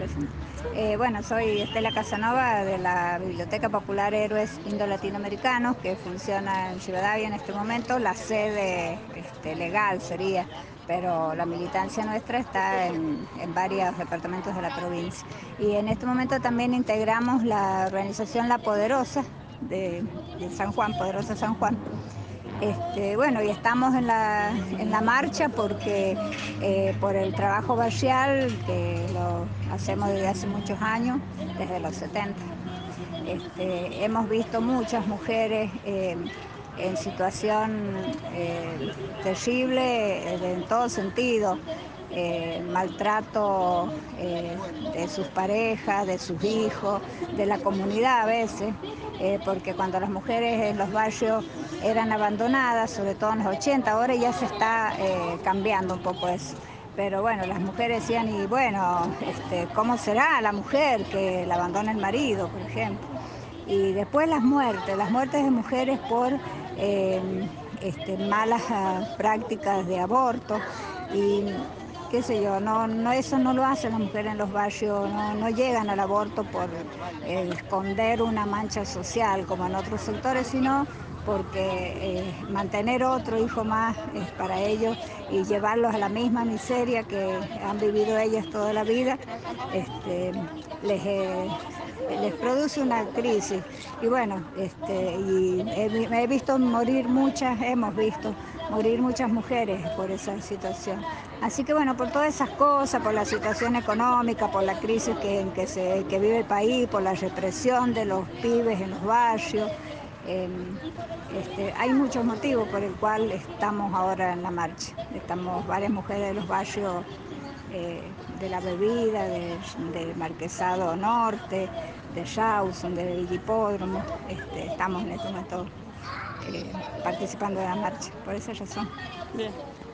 presento. Bueno, soy Estela Casanova de la Biblioteca Popular Héroes Indo-Latinoamericanos, que funciona en Rivadavia en este momento. La sede legal sería, pero la militancia nuestra está en varios departamentos de la provincia. Y en este momento también integramos la organización La Poderosa de San Juan, Poderosa San Juan. Bueno, y estamos en la marcha porque por el trabajo barrial, que lo hacemos desde hace muchos años, desde los 70. Hemos visto muchas mujeres en situación terrible en todo sentido, maltrato de sus parejas, de sus hijos, de la comunidad a veces, porque cuando las mujeres en los barrios eran abandonadas, sobre todo en los 80, ahora ya se está cambiando un poco eso. Pero bueno, las mujeres decían, y bueno, ¿cómo será la mujer que la abandona el marido, por ejemplo? Y después las muertes de mujeres por malas prácticas de aborto y qué sé yo, eso no lo hacen las mujeres en los barrios, no llegan al aborto por esconder una mancha social como en otros sectores, sino porque mantener otro hijo más es para ellos y llevarlos a la misma miseria que han vivido ellas toda la vida, les produce una crisis. Y bueno, he visto morir hemos visto morir muchas mujeres por esa situación. Así que bueno, por todas esas cosas, por la situación económica, por la crisis que vive el país, por la represión de los pibes en los barrios, hay muchos motivos por el cual estamos ahora en la marcha. Estamos varias mujeres de los barrios de La Bebida, del Marquesado Norte, de Rawson, de Villipódromo. Estamos en este momento participando de la marcha, por esa razón. Bien.